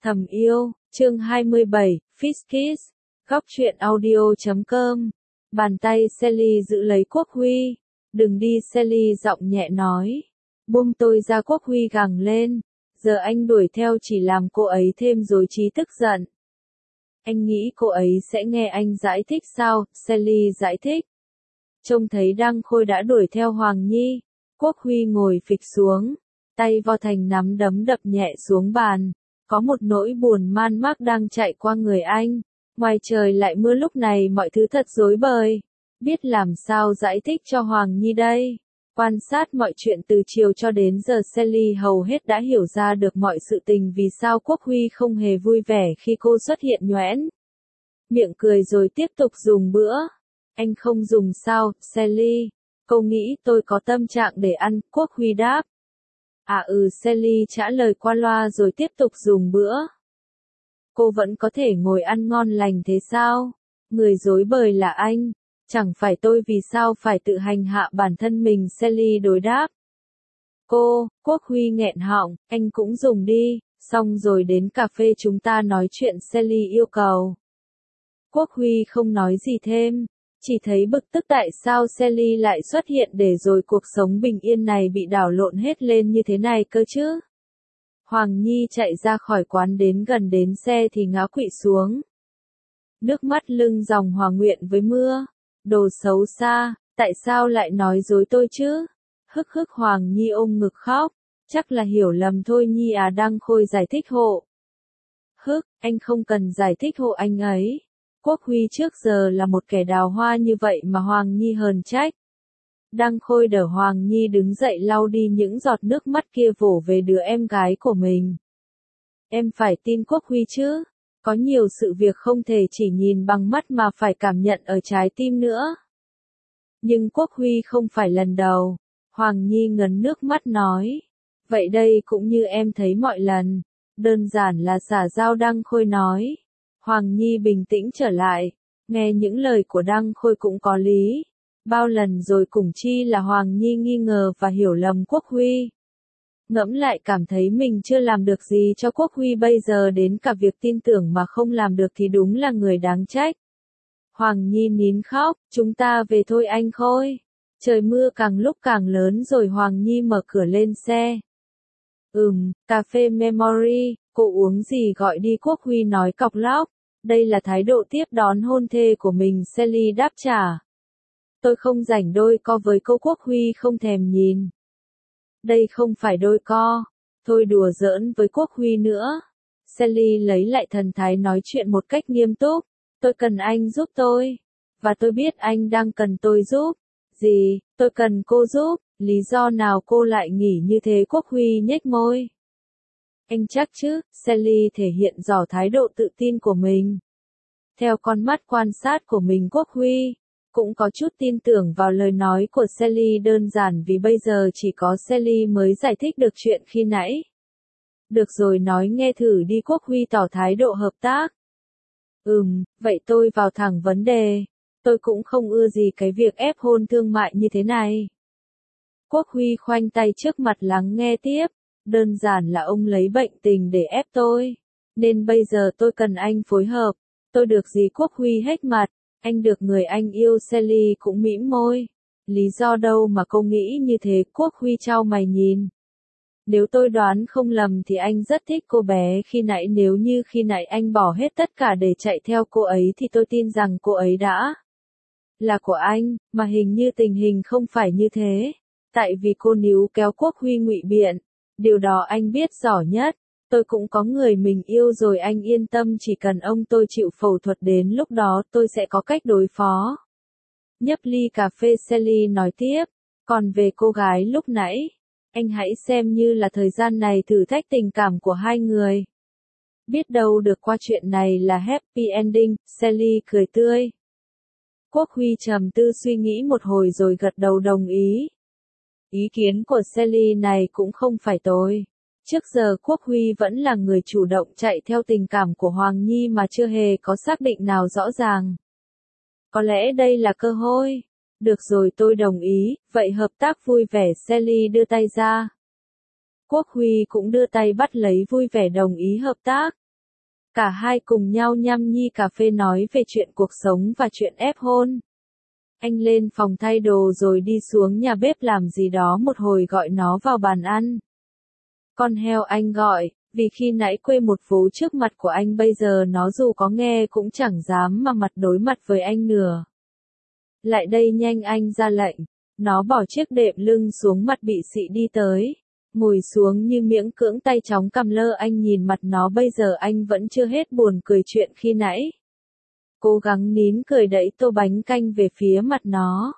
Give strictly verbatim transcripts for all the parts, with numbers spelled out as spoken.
Thầm yêu, chương hai mươi bảy, Fish Kiss, góc truyện audio chấm com. Bàn tay Sally giữ lấy Quốc Huy. Đừng đi, Sally giọng nhẹ nói. Buông tôi ra, Quốc Huy gằn lên. Giờ anh đuổi theo chỉ làm cô ấy thêm rối trí tức giận. Anh nghĩ cô ấy sẽ nghe anh giải thích sao? Sally giải thích. Trông thấy Đăng Khôi đã đuổi theo Hoàng Nhi. Quốc Huy ngồi phịch xuống. Tay vo thành nắm đấm đập nhẹ xuống bàn. Có một nỗi buồn man mác đang chạy qua người anh. Ngoài trời lại mưa, lúc này mọi thứ thật rối bời. Biết làm sao giải thích cho Hoàng Nhi đây. Quan sát mọi chuyện từ chiều cho đến giờ, Sally hầu hết đã hiểu ra được mọi sự tình vì sao Quốc Huy không hề vui vẻ khi cô xuất hiện nhoẻn miệng cười rồi tiếp tục dùng bữa. Anh không dùng sao, Sally? Cô nghĩ tôi có tâm trạng để ăn, Quốc Huy đáp. À ừ, Sally trả lời qua loa rồi tiếp tục dùng bữa. Cô vẫn có thể ngồi ăn ngon lành thế sao? Người rối bời là anh. Chẳng phải tôi, vì sao phải tự hành hạ bản thân mình, Sally đối đáp. Cô, Quốc Huy nghẹn họng, anh cũng dùng đi, xong rồi đến cà phê chúng ta nói chuyện, Sally yêu cầu. Quốc Huy không nói gì thêm, chỉ thấy bực tức tại sao Sally lại xuất hiện để rồi cuộc sống bình yên này bị đảo lộn hết lên như thế này cơ chứ. Hoàng Nhi chạy ra khỏi quán, đến gần đến xe thì ngã quỵ xuống. Nước mắt lưng dòng hòa nguyện với mưa. Đồ xấu xa, tại sao lại nói dối tôi chứ? Hức hức, Hoàng Nhi ôm ngực khóc. Chắc là hiểu lầm thôi Nhi à, Đăng Khôi giải thích hộ. Hức, anh không cần giải thích hộ anh ấy. Quốc Huy trước giờ là một kẻ đào hoa như vậy mà Hoàng Nhi hờn trách. Đăng Khôi đỡ Hoàng Nhi đứng dậy, lau đi những giọt nước mắt kia, vỗ về đứa em gái của mình. Em phải tin Quốc Huy chứ. Có nhiều sự việc không thể chỉ nhìn bằng mắt mà phải cảm nhận ở trái tim nữa. Nhưng Quốc Huy không phải lần đầu. Hoàng Nhi ngấn nước mắt nói. Vậy đây cũng như em thấy mọi lần. Đơn giản là xã giao, Đăng Khôi nói. Hoàng Nhi bình tĩnh trở lại. Nghe những lời của Đăng Khôi cũng có lý. Bao lần rồi cùng chi là Hoàng Nhi nghi ngờ và hiểu lầm Quốc Huy. Ngẫm lại cảm thấy mình chưa làm được gì cho Quốc Huy, bây giờ đến cả việc tin tưởng mà không làm được thì đúng là người đáng trách. Hoàng Nhi nín khóc, chúng ta về thôi anh Khôi. Trời mưa càng lúc càng lớn rồi. Hoàng Nhi mở cửa lên xe. Ừm, cà phê Memory, cô uống gì gọi đi, Quốc Huy nói cọc lóc. Đây là thái độ tiếp đón hôn thê của mình, Sally đáp trả. Tôi không rảnh đôi co với cô, Quốc Huy không thèm nhìn. Đây không phải đôi co. Thôi đùa giỡn với Quốc Huy nữa. Sally lấy lại thần thái nói chuyện một cách nghiêm túc. Tôi cần anh giúp tôi. Và tôi biết anh đang cần tôi giúp. Gì, tôi cần cô giúp, lý do nào cô lại nghĩ như thế, Quốc Huy nhếch môi. Anh chắc chứ, Sally thể hiện rõ thái độ tự tin của mình. Theo con mắt quan sát của mình, Quốc Huy cũng có chút tin tưởng vào lời nói của Sally, đơn giản vì bây giờ chỉ có Sally mới giải thích được chuyện khi nãy. Được rồi, nói nghe thử đi, Quốc Huy tỏ thái độ hợp tác. Ừm, vậy tôi vào thẳng vấn đề. Tôi cũng không ưa gì cái việc ép hôn thương mại như thế này. Quốc Huy khoanh tay trước mặt lắng nghe tiếp. Đơn giản là ông lấy bệnh tình để ép tôi. Nên bây giờ tôi cần anh phối hợp. Tôi được gì, Quốc Huy hếch mặt. Anh được người anh yêu, Sally cũng mỉm môi. Lý do đâu mà cô nghĩ như thế, Quốc Huy chau mày nhìn. Nếu tôi đoán không lầm thì anh rất thích cô bé khi nãy, nếu như khi nãy anh bỏ hết tất cả để chạy theo cô ấy thì tôi tin rằng cô ấy đã là của anh, mà hình như tình hình không phải như thế. Tại vì cô níu kéo, Quốc Huy ngụy biện. Điều đó anh biết rõ nhất. Tôi cũng có người mình yêu rồi, anh yên tâm, chỉ cần ông tôi chịu phẫu thuật, đến lúc đó tôi sẽ có cách đối phó. Nhấp ly cà phê, Sally nói tiếp. Còn về cô gái lúc nãy, anh hãy xem như là thời gian này thử thách tình cảm của hai người. Biết đâu được qua chuyện này là happy ending, Sally cười tươi. Quốc Huy trầm tư suy nghĩ một hồi rồi gật đầu đồng ý. Ý kiến của Sally này cũng không phải tồi. Trước giờ Quốc Huy vẫn là người chủ động chạy theo tình cảm của Hoàng Nhi mà chưa hề có xác định nào rõ ràng. Có lẽ đây là cơ hội. Được rồi, tôi đồng ý, vậy hợp tác vui vẻ, Sally đưa tay ra. Quốc Huy cũng đưa tay bắt lấy, vui vẻ đồng ý hợp tác. Cả hai cùng nhau nhâm nhi cà phê nói về chuyện cuộc sống và chuyện ép hôn. Anh lên phòng thay đồ rồi đi xuống nhà bếp làm gì đó một hồi gọi nó vào bàn ăn. Con heo anh gọi, vì khi nãy quê một vố trước mặt của anh bây giờ nó dù có nghe cũng chẳng dám mà mặt đối mặt với anh nữa. Lại đây nhanh, anh ra lệnh. Nó bỏ chiếc đệm lưng xuống, mặt bị xị đi tới. Ngồi xuống như miễn cưỡng, tay chóng cầm lơ. Anh nhìn mặt nó bây giờ anh vẫn chưa hết buồn cười chuyện khi nãy. Cố gắng nín cười đẩy tô bánh canh về phía mặt nó.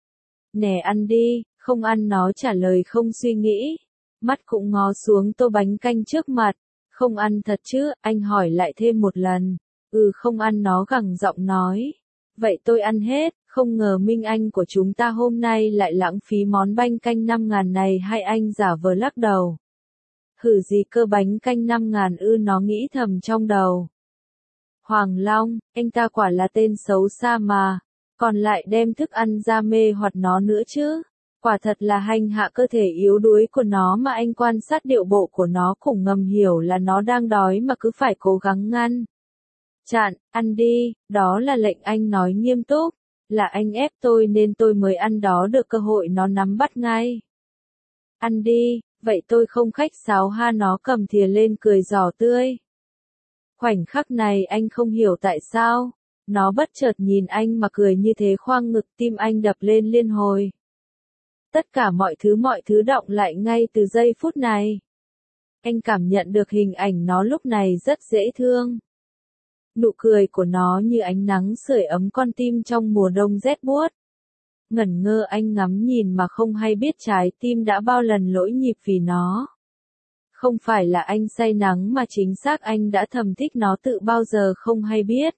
Nè ăn đi, không ăn, nó trả lời không suy nghĩ. Mắt cũng ngó xuống tô bánh canh trước mặt. Không ăn thật chứ, anh hỏi lại thêm một lần. Ừ không ăn, nó gằn giọng nói. Vậy tôi ăn hết, không ngờ Minh Anh của chúng ta hôm nay lại lãng phí món bánh canh năm ngàn này. Hay anh giả vờ lắc đầu. Hử gì cơ, bánh canh năm ngàn ư, nó nghĩ thầm trong đầu. Hoàng Long, anh ta quả là tên xấu xa mà, còn lại đem thức ăn ra mê hoặc nó nữa chứ. Quả thật là hành hạ cơ thể yếu đuối của nó mà. Anh quan sát điệu bộ của nó cũng ngầm hiểu là nó đang đói mà cứ phải cố gắng ngăn. Chặn, ăn đi, đó là lệnh anh nói nghiêm túc. Là anh ép tôi nên tôi mới ăn, đó được cơ hội nó nắm bắt ngay. Ăn đi, vậy tôi không khách sáo ha, nó cầm thìa lên cười giỏ tươi. Khoảnh khắc này anh không hiểu tại sao, nó bất chợt nhìn anh mà cười như thế, khoang ngực tim anh đập lên liên hồi. Tất cả mọi thứ mọi thứ động lại ngay từ giây phút này. Anh cảm nhận được hình ảnh nó lúc này rất dễ thương. Nụ cười của nó như ánh nắng sưởi ấm con tim trong mùa đông rét buốt. Ngẩn ngơ anh ngắm nhìn mà không hay biết trái tim đã bao lần lỗi nhịp vì nó. Không phải là anh say nắng mà chính xác anh đã thầm thích nó tự bao giờ không hay biết.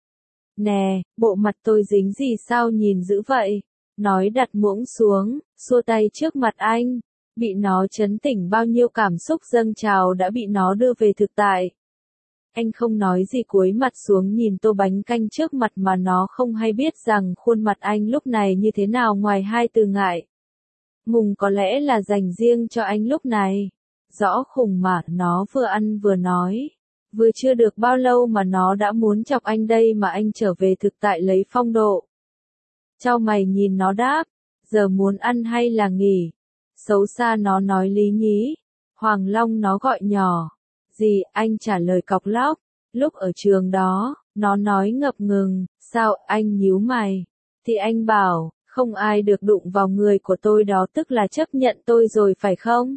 Nè, bộ mặt tôi dính gì sao nhìn dữ vậy? Nói đặt muỗng xuống, xua tay trước mặt anh. Bị nó chấn tỉnh bao nhiêu cảm xúc dâng trào đã bị nó đưa về thực tại. Anh không nói gì, cúi mặt xuống nhìn tô bánh canh trước mặt mà nó không hay biết rằng khuôn mặt anh lúc này như thế nào ngoài hai từ ngại. Ngùng có lẽ là dành riêng cho anh lúc này. Rõ khùng mà, nó vừa ăn vừa nói. Vừa chưa được bao lâu mà nó đã muốn chọc anh đây mà anh trở về thực tại lấy phong độ. Chau mày nhìn nó đáp, giờ muốn ăn hay là nghỉ? Xấu xa, nó nói lý nhí. Hoàng Long, nó gọi nhỏ. Gì, anh trả lời cọc lóc. Lúc ở trường đó, nó nói ngập ngừng. Sao, anh nhíu mày? Thì anh bảo, không ai được đụng vào người của tôi, đó tức là chấp nhận tôi rồi phải không?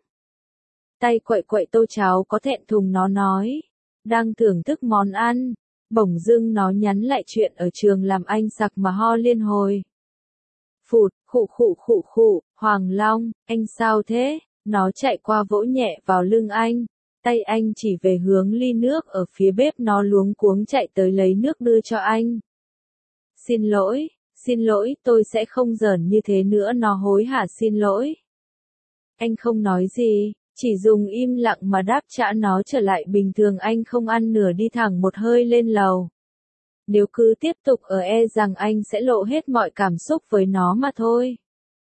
Tay quậy quậy tô cháo có thẹn thùng, nó nói. Đang thưởng thức món ăn. Bỗng dưng nó nhắn lại chuyện ở trường làm anh sặc mà ho liên hồi. Phụt, khụ khụ khụ khụ, Hoàng Long, anh sao thế? Nó chạy qua vỗ nhẹ vào lưng anh. Tay anh chỉ về hướng ly nước ở phía bếp, nó luống cuống chạy tới lấy nước đưa cho anh. Xin lỗi, xin lỗi, tôi sẽ không giỡn như thế nữa, nó hối hả xin lỗi. Anh không nói gì, chỉ dùng im lặng mà đáp trả nó trở lại bình thường. Anh không ăn nửa đi thẳng một hơi lên lầu. Nếu cứ tiếp tục ở e rằng anh sẽ lộ hết mọi cảm xúc với nó mà thôi.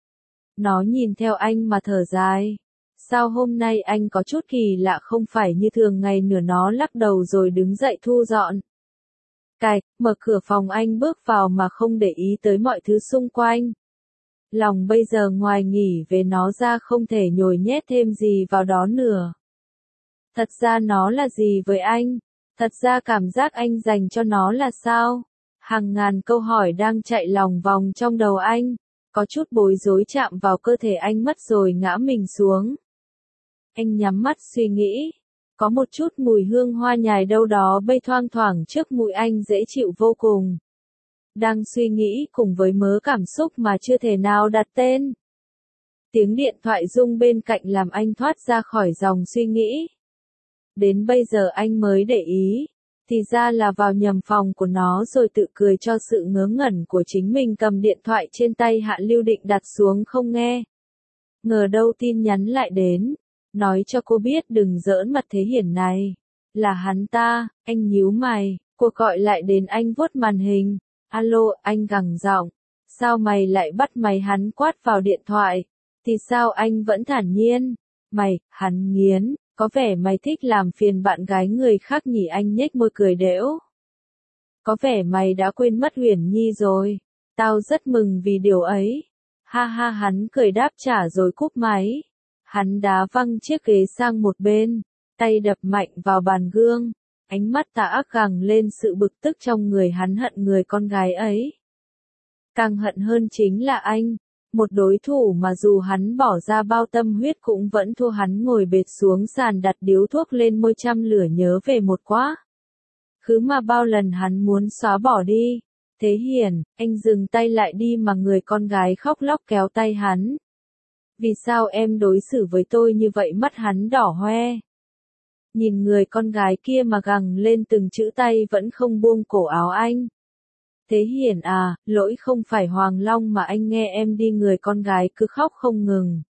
Nó nhìn theo anh mà thở dài. Sao hôm nay anh có chút kỳ lạ, không phải như thường ngày nữa, nó lắc đầu rồi đứng dậy thu dọn. Cạch, mở cửa phòng anh bước vào mà không để ý tới mọi thứ xung quanh. Lòng bây giờ ngoài nghỉ về nó ra không thể nhồi nhét thêm gì vào đó nữa. Thật ra nó là gì với anh? Thật ra cảm giác anh dành cho nó là sao? Hàng ngàn câu hỏi đang chạy lòng vòng trong đầu anh. Có chút bối rối chạm vào cơ thể anh mất rồi ngã mình xuống. Anh nhắm mắt suy nghĩ. Có một chút mùi hương hoa nhài đâu đó bay thoang thoảng trước mũi anh, dễ chịu vô cùng. Đang suy nghĩ cùng với mớ cảm xúc mà chưa thể nào đặt tên. Tiếng điện thoại rung bên cạnh làm anh thoát ra khỏi dòng suy nghĩ. Đến bây giờ anh mới để ý, thì ra là vào nhầm phòng của nó rồi, tự cười cho sự ngớ ngẩn của chính mình, cầm điện thoại trên tay Hạ Lưu định đặt xuống không nghe. Ngờ đâu tin nhắn lại đến, nói cho cô biết đừng giỡn mặt thế hiển này. Là hắn ta, anh nhíu mày, cuộc gọi lại đến anh vuốt màn hình. Alo, anh gằn giọng. Sao mày lại bắt mày, hắn quát vào điện thoại. Thì sao, anh vẫn thản nhiên. Mày, hắn nghiến, Có vẻ mày thích làm phiền bạn gái người khác nhỉ, anh nhếch môi cười đễu. Có vẻ mày đã quên mất Uyển Nhi rồi. Tao rất mừng vì điều ấy. Ha ha, hắn cười đáp trả rồi cúp máy. Hắn đá văng chiếc ghế sang một bên, tay đập mạnh vào bàn gương. Ánh mắt tà ác gằng lên sự bực tức trong người hắn, hận người con gái ấy. Càng hận hơn chính là anh, một đối thủ mà dù hắn bỏ ra bao tâm huyết cũng vẫn thua hắn. Ngồi bệt xuống sàn đặt điếu thuốc lên môi, trăm lửa nhớ về một quá khứ mà bao lần hắn muốn xóa bỏ đi. Thế Hiền, anh dừng tay lại đi mà người con gái khóc lóc kéo tay hắn. Vì sao em đối xử với tôi như vậy? Mắt hắn đỏ hoe. Nhìn người con gái kia mà gằng lên từng chữ, tay vẫn không buông cổ áo anh. Thế Hiền à, lỗi không phải Hoàng Long mà anh nghe em đi. Người con gái cứ khóc không ngừng.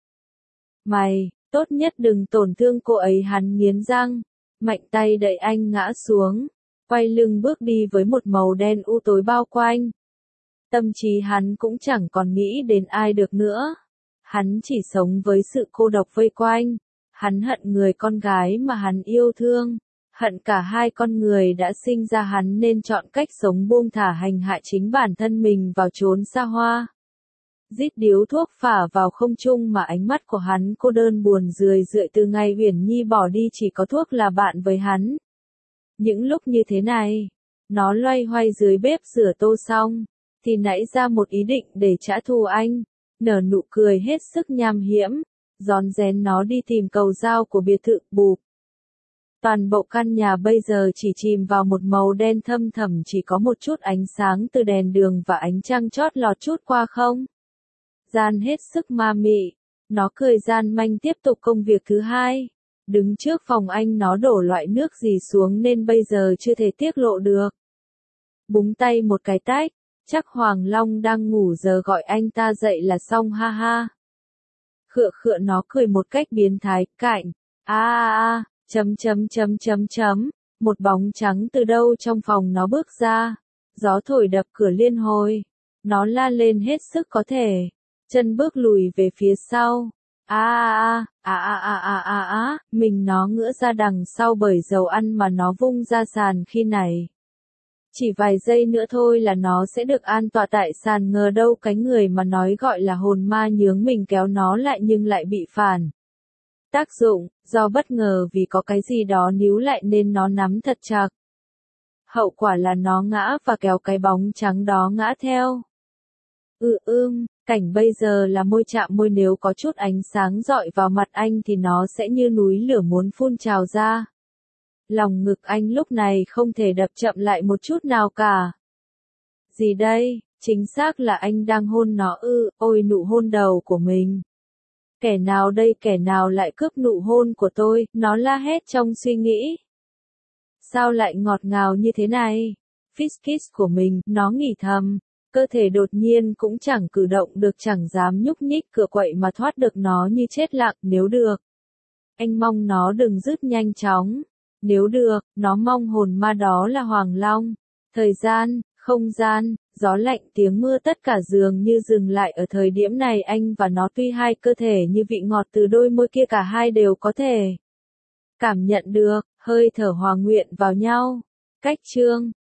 Mày, tốt nhất đừng tổn thương cô ấy. Hắn nghiến răng, mạnh tay đẩy anh ngã xuống, quay lưng bước đi với một màu đen u tối bao quanh. Tâm trí hắn cũng chẳng còn nghĩ đến ai được nữa. Hắn chỉ sống với sự cô độc vây quanh. Hắn hận người con gái mà hắn yêu thương. Hận cả hai con người đã sinh ra hắn nên chọn cách sống buông thả hành hạ chính bản thân mình vào chốn xa hoa. Rít điếu thuốc phả vào không trung mà ánh mắt của hắn cô đơn buồn rười rượi. Từ ngày Uyển Nhi bỏ đi chỉ có thuốc là bạn với hắn. Những lúc như thế này, nó loay hoay dưới bếp rửa tô xong, thì nảy ra một ý định để trả thù anh. Nở nụ cười hết sức nham hiểm, rón rén nó đi tìm cầu dao của biệt thự bụp. Toàn bộ căn nhà bây giờ chỉ chìm vào một màu đen thâm thẳm, chỉ có một chút ánh sáng từ đèn đường và ánh trăng chót lọt chút qua không gian hết sức ma mị. Nó cười gian manh tiếp tục công việc thứ hai. Đứng trước phòng anh, nó đổ loại nước gì xuống nên bây giờ chưa thể tiết lộ được. Búng tay một cái tách, chắc Hoàng Long đang ngủ giờ gọi anh ta dậy là xong, ha ha. Khựa khựa nó cười một cách biến thái, cạnh. A a a, chấm chấm chấm chấm chấm, một bóng trắng từ đâu trong phòng nó bước ra. Gió thổi đập cửa liên hồi. Nó la lên hết sức có thể. Chân bước lùi về phía sau. A a a a a a a a, mình nó ngửa ra đằng sau bởi dầu ăn mà nó vung ra sàn khi này. Chỉ vài giây nữa thôi là nó sẽ được an tọa tại sàn, ngờ đâu cái người mà nói gọi là hồn ma nhướng mình kéo nó lại nhưng lại bị phản tác dụng, do bất ngờ vì có cái gì đó níu lại nên nó nắm thật chặt. Hậu quả là nó ngã và kéo cái bóng trắng đó ngã theo. Ừ ưm, cảnh bây giờ là môi chạm môi, nếu có chút ánh sáng dọi vào mặt anh thì nó sẽ như núi lửa muốn phun trào ra. Lòng ngực anh lúc này không thể đập chậm lại một chút nào cả. Gì đây, chính xác là anh đang hôn nó ư, ôi nụ hôn đầu của mình. Kẻ nào đây, kẻ nào lại cướp nụ hôn của tôi, nó la hét trong suy nghĩ. Sao lại ngọt ngào như thế này? Fish kiss của mình, nó nghĩ thầm. Cơ thể đột nhiên cũng chẳng cử động được, chẳng dám nhúc nhích cựa quậy mà thoát được nó như chết lặng. Nếu được, anh mong nó đừng dứt nhanh chóng. Nếu được, nó mong hồn ma đó là Hoàng Long. Thời gian, không gian, gió lạnh, tiếng mưa tất cả dường như dừng lại ở thời điểm này. Anh và nó tuy hai cơ thể như vị ngọt từ đôi môi kia, cả hai đều có thể cảm nhận được hơi thở hòa nguyện vào nhau. Cách chương